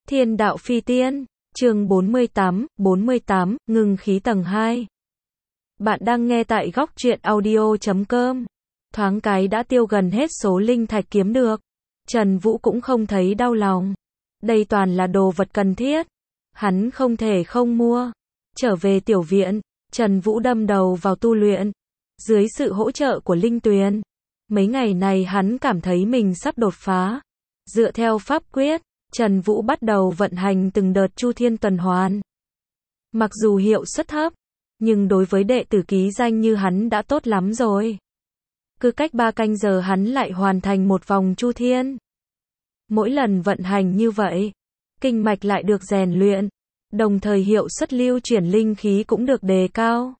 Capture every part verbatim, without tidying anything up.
Thiên đạo phi tiên, chương bốn mươi tám, bốn mươi tám, ngưng khí tầng hai. Bạn đang nghe tại góc truyện audio chấm com. Thoáng cái đã tiêu gần hết số linh thạch kiếm được. Trần Vũ cũng không thấy đau lòng. Đây toàn là đồ vật cần thiết. Hắn không thể không mua. Trở về tiểu viện, Trần Vũ đâm đầu vào tu luyện. Dưới sự hỗ trợ của Linh Tuyền. Mấy ngày này hắn cảm thấy mình sắp đột phá. Dựa theo pháp quyết, Trần Vũ bắt đầu vận hành từng đợt chu thiên tuần hoàn. Mặc dù hiệu suất thấp, nhưng đối với đệ tử ký danh như hắn đã tốt lắm rồi. Cứ cách ba canh giờ hắn lại hoàn thành một vòng chu thiên. Mỗi lần vận hành như vậy, kinh mạch lại được rèn luyện, đồng thời hiệu suất lưu chuyển linh khí cũng được đề cao.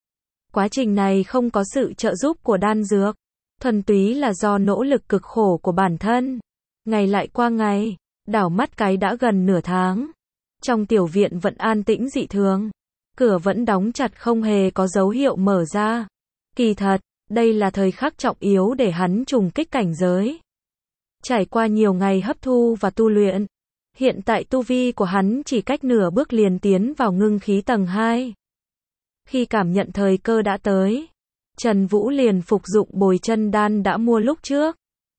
Quá trình này không có sự trợ giúp của đan dược, thuần túy là do nỗ lực cực khổ của bản thân. Ngày lại qua ngày, đảo mắt cái đã gần nửa tháng. Trong tiểu viện vẫn an tĩnh dị thường. Cửa vẫn đóng chặt không hề có dấu hiệu mở ra. Kỳ thật, đây là thời khắc trọng yếu để hắn trùng kích cảnh giới. Trải qua nhiều ngày hấp thu và tu luyện, hiện tại tu vi của hắn chỉ cách nửa bước liền tiến vào ngưng khí tầng hai. Khi cảm nhận thời cơ đã tới, Trần Vũ liền phục dụng bồi chân đan đã mua lúc trước.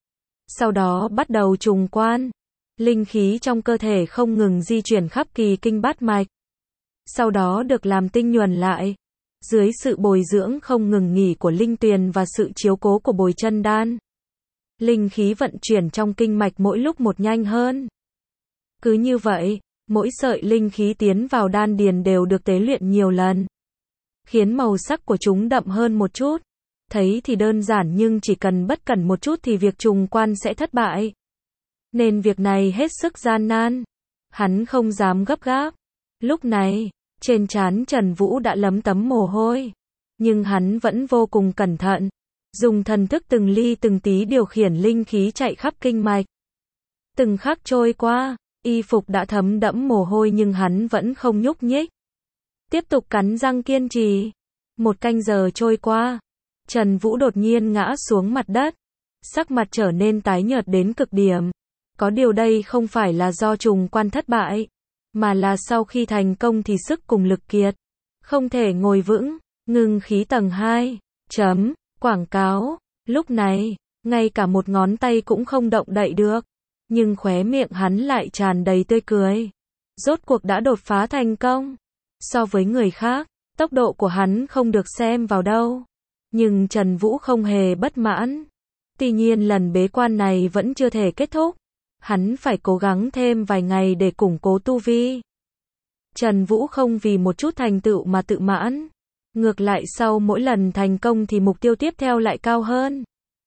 Sau đó bắt đầu trùng quan. Linh khí trong cơ thể không ngừng di chuyển khắp kỳ kinh bát mạch. Sau đó được làm tinh nhuần lại. Dưới sự bồi dưỡng không ngừng nghỉ của Linh Tuyền và sự chiếu cố của bồi chân đan. Linh khí vận chuyển trong kinh mạch mỗi lúc một nhanh hơn. Cứ như vậy, mỗi sợi linh khí tiến vào đan điền đều được tế luyện nhiều lần. Khiến màu sắc của chúng đậm hơn một chút. Thấy thì đơn giản nhưng chỉ cần bất cẩn một chút thì việc trùng quan sẽ thất bại. Nên việc này hết sức gian nan. Hắn không dám gấp gáp. Lúc này, trên trán Trần Vũ đã lấm tấm mồ hôi. Nhưng hắn vẫn vô cùng cẩn thận. Dùng thần thức từng ly từng tí điều khiển linh khí chạy khắp kinh mạch. Từng khắc trôi qua, y phục đã thấm đẫm mồ hôi nhưng hắn vẫn không nhúc nhích. Tiếp tục cắn răng kiên trì. Một canh giờ trôi qua, Trần Vũ đột nhiên ngã xuống mặt đất. Sắc mặt trở nên tái nhợt đến cực điểm. Có điều đây không phải là do trùng quan thất bại, mà là sau khi thành công thì sức cùng lực kiệt. Không thể ngồi vững, ngưng khí tầng hai. Chấm, quảng cáo. Lúc này, ngay cả một ngón tay cũng không động đậy được. Nhưng khóe miệng hắn lại tràn đầy tươi cười. Rốt cuộc đã đột phá thành công. So với người khác, tốc độ của hắn không được xem vào đâu. Nhưng Trần Vũ không hề bất mãn. Tuy nhiên lần bế quan này vẫn chưa thể kết thúc. Hắn phải cố gắng thêm vài ngày để củng cố tu vi. Trần Vũ không vì một chút thành tựu mà tự mãn. Ngược lại sau mỗi lần thành công thì mục tiêu tiếp theo lại cao hơn.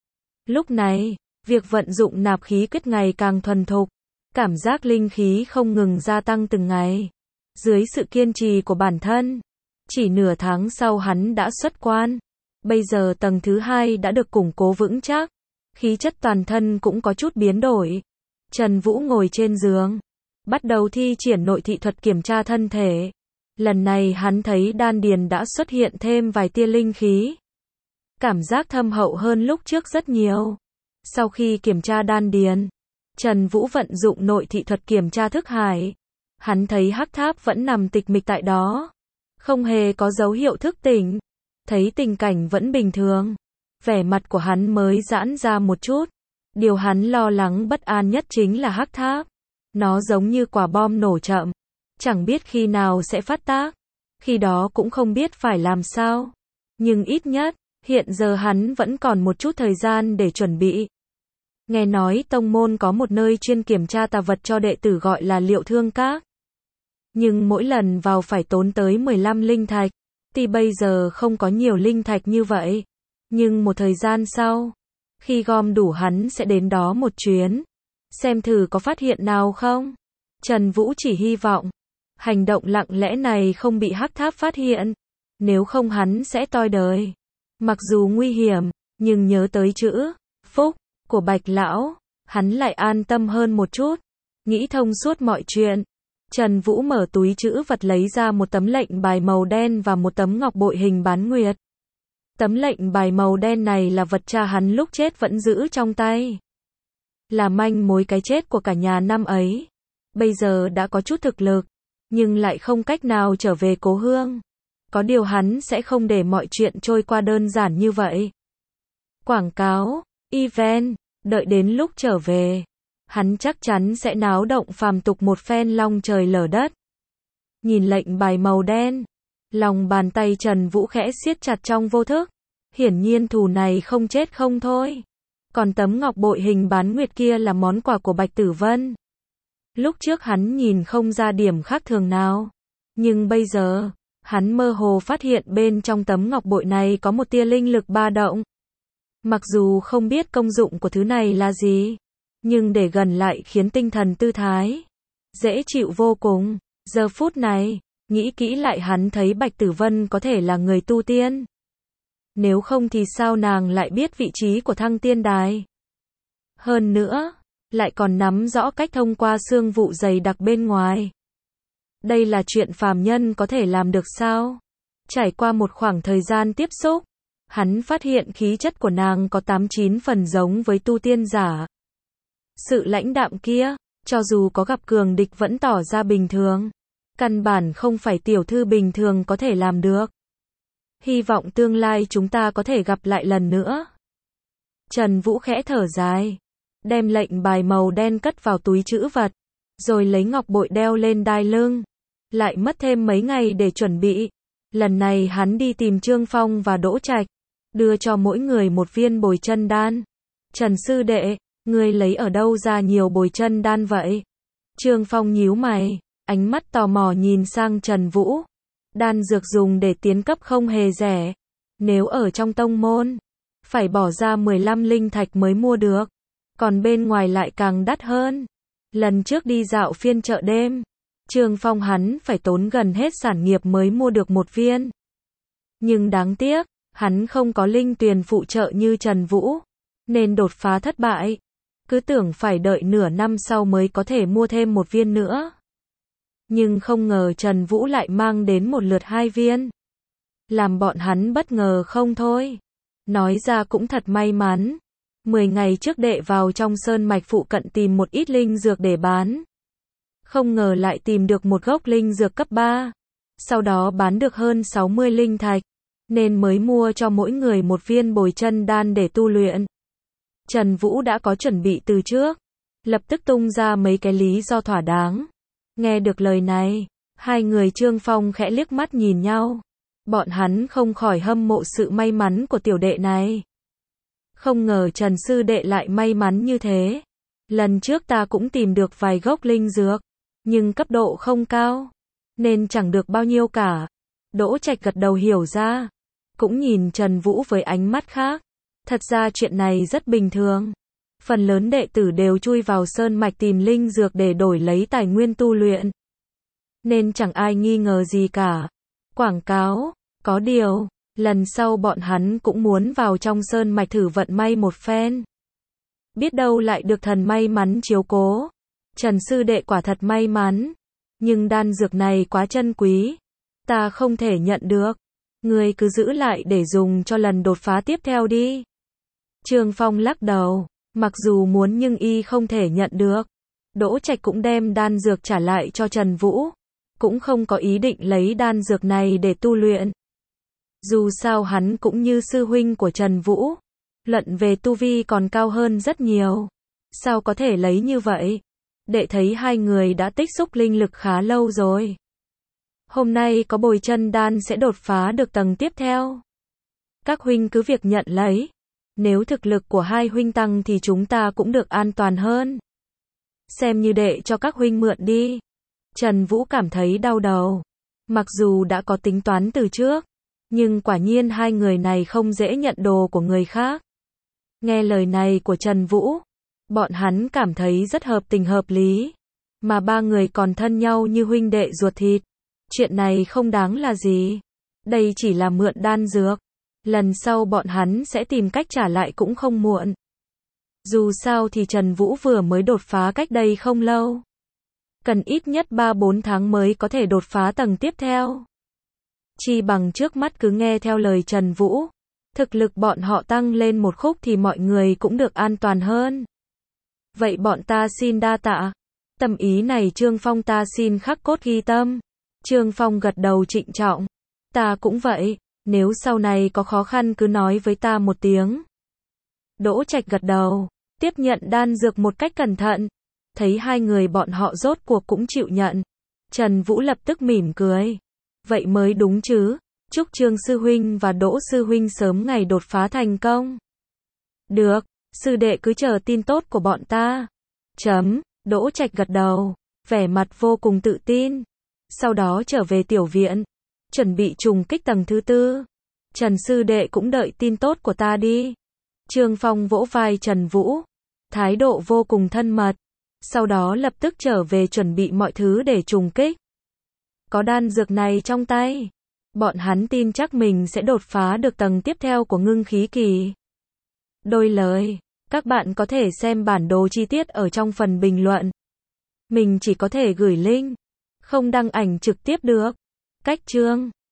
Lúc này, việc vận dụng nạp khí quyết ngày càng thuần thục. Cảm giác linh khí không ngừng gia tăng từng ngày. Dưới sự kiên trì của bản thân, chỉ nửa tháng sau hắn đã xuất quan. Bây giờ tầng thứ hai đã được củng cố vững chắc. Khí chất toàn thân cũng có chút biến đổi. Trần Vũ ngồi trên giường, bắt đầu thi triển nội thị thuật kiểm tra thân thể. Lần này hắn thấy đan điền đã xuất hiện thêm vài tia linh khí. Cảm giác thâm hậu hơn lúc trước rất nhiều. Sau khi kiểm tra đan điền, Trần Vũ vận dụng nội thị thuật kiểm tra thức hải. Hắn thấy hắc tháp vẫn nằm tịch mịch tại đó. Không hề có dấu hiệu thức tỉnh. Thấy tình cảnh vẫn bình thường. Vẻ mặt của hắn mới giãn ra một chút. Điều hắn lo lắng bất an nhất chính là hắc tháp. Nó giống như quả bom nổ chậm. Chẳng biết khi nào sẽ phát tác. Khi đó cũng không biết phải làm sao. Nhưng ít nhất, hiện giờ hắn vẫn còn một chút thời gian để chuẩn bị. Nghe nói tông môn có một nơi chuyên kiểm tra tà vật cho đệ tử gọi là Liệu Thương Các. Nhưng mỗi lần vào phải tốn tới mười lăm linh thạch. Thì bây giờ không có nhiều linh thạch như vậy. Nhưng một thời gian sau, khi gom đủ hắn sẽ đến đó một chuyến. Xem thử có phát hiện nào không. Trần Vũ chỉ hy vọng hành động lặng lẽ này không bị hắc tháp phát hiện. Nếu không hắn sẽ toi đời. Mặc dù nguy hiểm, nhưng nhớ tới chữ phúc của Bạch Lão, hắn lại an tâm hơn một chút. Nghĩ thông suốt mọi chuyện. Trần Vũ mở túi trữ vật lấy ra một tấm lệnh bài màu đen và một tấm ngọc bội hình bán nguyệt. Tấm lệnh bài màu đen này là vật cha hắn lúc chết vẫn giữ trong tay. Là manh mối cái chết của cả nhà năm ấy. bây giờ đã có chút thực lực, nhưng lại không cách nào trở về cố hương. Có điều hắn sẽ không để mọi chuyện trôi qua đơn giản như vậy. Quảng cáo, event, đợi đến lúc trở về, hắn chắc chắn sẽ náo động phàm tục một phen long trời lở đất. Nhìn lệnh bài màu đen, lòng bàn tay Trần Vũ khẽ siết chặt trong vô thức. Hiển nhiên thù này không chết không thôi. Còn tấm ngọc bội hình bán nguyệt kia là món quà của Bạch Tử Vân. Lúc trước hắn nhìn không ra điểm khác thường nào. Nhưng bây giờ, hắn mơ hồ phát hiện bên trong tấm ngọc bội này có một tia linh lực ba động. Mặc dù không biết công dụng của thứ này là gì, nhưng để gần lại khiến tinh thần tư thái dễ chịu vô cùng. Giờ phút này, nghĩ kỹ lại hắn thấy Bạch Tử Vân có thể là người tu tiên. Nếu không thì sao nàng lại biết vị trí của Thăng Tiên Đài? Hơn nữa, lại còn nắm rõ cách thông qua xương vụ dày đặc bên ngoài. Đây là chuyện phàm nhân có thể làm được sao? Trải qua một khoảng thời gian tiếp xúc, hắn phát hiện khí chất của nàng có tám chín phần giống với tu tiên giả. Sự lãnh đạm kia, cho dù có gặp cường địch vẫn tỏ ra bình thường. Căn bản không phải tiểu thư bình thường có thể làm được. Hy vọng tương lai chúng ta có thể gặp lại lần nữa. Trần Vũ khẽ thở dài, đem lệnh bài màu đen cất vào túi trữ vật, rồi lấy ngọc bội đeo lên đai lưng. Lại mất thêm mấy ngày để chuẩn bị. Lần này hắn đi tìm Trương Phong và Đỗ Trạch, đưa cho mỗi người một viên bồi chân đan. Trần sư đệ, ngươi lấy ở đâu ra nhiều bồi chân đan vậy? Trương Phong nhíu mày, ánh mắt tò mò nhìn sang Trần Vũ. Đan dược dùng để tiến cấp không hề rẻ. Nếu ở trong tông môn, phải bỏ ra mười lăm linh thạch mới mua được. Còn bên ngoài lại càng đắt hơn. Lần trước đi dạo phiên chợ đêm, Trương Phong hắn phải tốn gần hết sản nghiệp mới mua được một viên. Nhưng đáng tiếc, hắn không có linh tuyền phụ trợ như Trần Vũ, nên đột phá thất bại. Cứ tưởng phải đợi nửa năm sau mới có thể mua thêm một viên nữa. Nhưng không ngờ Trần Vũ lại mang đến một lượt hai viên. Làm bọn hắn bất ngờ không thôi. Nói ra cũng thật may mắn. Mười ngày trước đệ vào trong sơn mạch phụ cận tìm một ít linh dược để bán. Không ngờ lại tìm được một gốc linh dược cấp ba. Sau đó bán được hơn sáu mươi linh thạch. Nên mới mua cho mỗi người một viên bồi chân đan để tu luyện. Trần Vũ đã có chuẩn bị từ trước. Lập tức tung ra mấy cái lý do thỏa đáng. Nghe được lời này, hai người Trương Phong khẽ liếc mắt nhìn nhau. Bọn hắn không khỏi hâm mộ sự may mắn của tiểu đệ này. Không ngờ Trần sư đệ lại may mắn như thế. Lần trước ta cũng tìm được vài gốc linh dược, nhưng cấp độ không cao, nên chẳng được bao nhiêu cả. Đỗ Trạch gật đầu hiểu ra, cũng nhìn Trần Vũ với ánh mắt khác. Thật ra chuyện này rất bình thường. Phần lớn đệ tử đều chui vào sơn mạch tìm linh dược để đổi lấy tài nguyên tu luyện. Nên chẳng ai nghi ngờ gì cả. Quảng cáo, có điều, lần sau bọn hắn cũng muốn vào trong sơn mạch thử vận may một phen. Biết đâu lại được thần may mắn chiếu cố. Trần sư đệ quả thật may mắn. Nhưng đan dược này quá chân quý. Ta không thể nhận được. Ngươi cứ giữ lại để dùng cho lần đột phá tiếp theo đi. Trương Phong lắc đầu. Mặc dù muốn nhưng y không thể nhận được. Đỗ Trạch cũng đem đan dược trả lại cho Trần Vũ. Cũng không có ý định lấy đan dược này để tu luyện. Dù sao hắn cũng như sư huynh của Trần Vũ. Luận về tu vi còn cao hơn rất nhiều. Sao có thể lấy như vậy? Đệ thấy hai người đã tích xúc linh lực khá lâu rồi. Hôm nay có bồi chân đan sẽ đột phá được tầng tiếp theo. Các huynh cứ việc nhận lấy. Nếu thực lực của hai huynh tăng thì chúng ta cũng được an toàn hơn. Xem như đệ cho các huynh mượn đi. Trần Vũ cảm thấy đau đầu. Mặc dù đã có tính toán từ trước, nhưng quả nhiên hai người này không dễ nhận đồ của người khác. Nghe lời này của Trần Vũ, bọn hắn cảm thấy rất hợp tình hợp lý. Mà ba người còn thân nhau như huynh đệ ruột thịt. Chuyện này không đáng là gì. Đây chỉ là mượn đan dược. Lần sau bọn hắn sẽ tìm cách trả lại cũng không muộn. Dù sao thì Trần Vũ vừa mới đột phá cách đây không lâu. Cần ít nhất ba bốn tháng mới có thể đột phá tầng tiếp theo. Chi bằng trước mắt cứ nghe theo lời Trần Vũ. Thực lực bọn họ tăng lên một khúc thì mọi người cũng được an toàn hơn. Vậy bọn ta xin đa tạ. Tâm ý này Trương Phong ta xin khắc cốt ghi tâm. Trương Phong gật đầu trịnh trọng. Ta cũng vậy, nếu sau này có khó khăn cứ nói với ta một tiếng. Đỗ Trạch gật đầu, tiếp nhận đan dược một cách cẩn thận. Thấy hai người bọn họ rốt cuộc cũng chịu nhận. Trần Vũ lập tức mỉm cười. Vậy mới đúng chứ, chúc Trương Sư Huynh và Đỗ Sư Huynh sớm ngày đột phá thành công. Được, sư đệ cứ chờ tin tốt của bọn ta. Chấm, Đỗ Trạch gật đầu, vẻ mặt vô cùng tự tin. Sau đó trở về tiểu viện, chuẩn bị trùng kích tầng thứ tư. Trần sư đệ cũng đợi tin tốt của ta đi. Trương Phong vỗ vai Trần Vũ, thái độ vô cùng thân mật. Sau đó lập tức trở về chuẩn bị mọi thứ để trùng kích. Có đan dược này trong tay, bọn hắn tin chắc mình sẽ đột phá được tầng tiếp theo của ngưng khí kỳ. Đôi lời, các bạn có thể xem bản đồ chi tiết ở trong phần bình luận. Mình chỉ có thể gửi link, không đăng ảnh trực tiếp được. Cách chương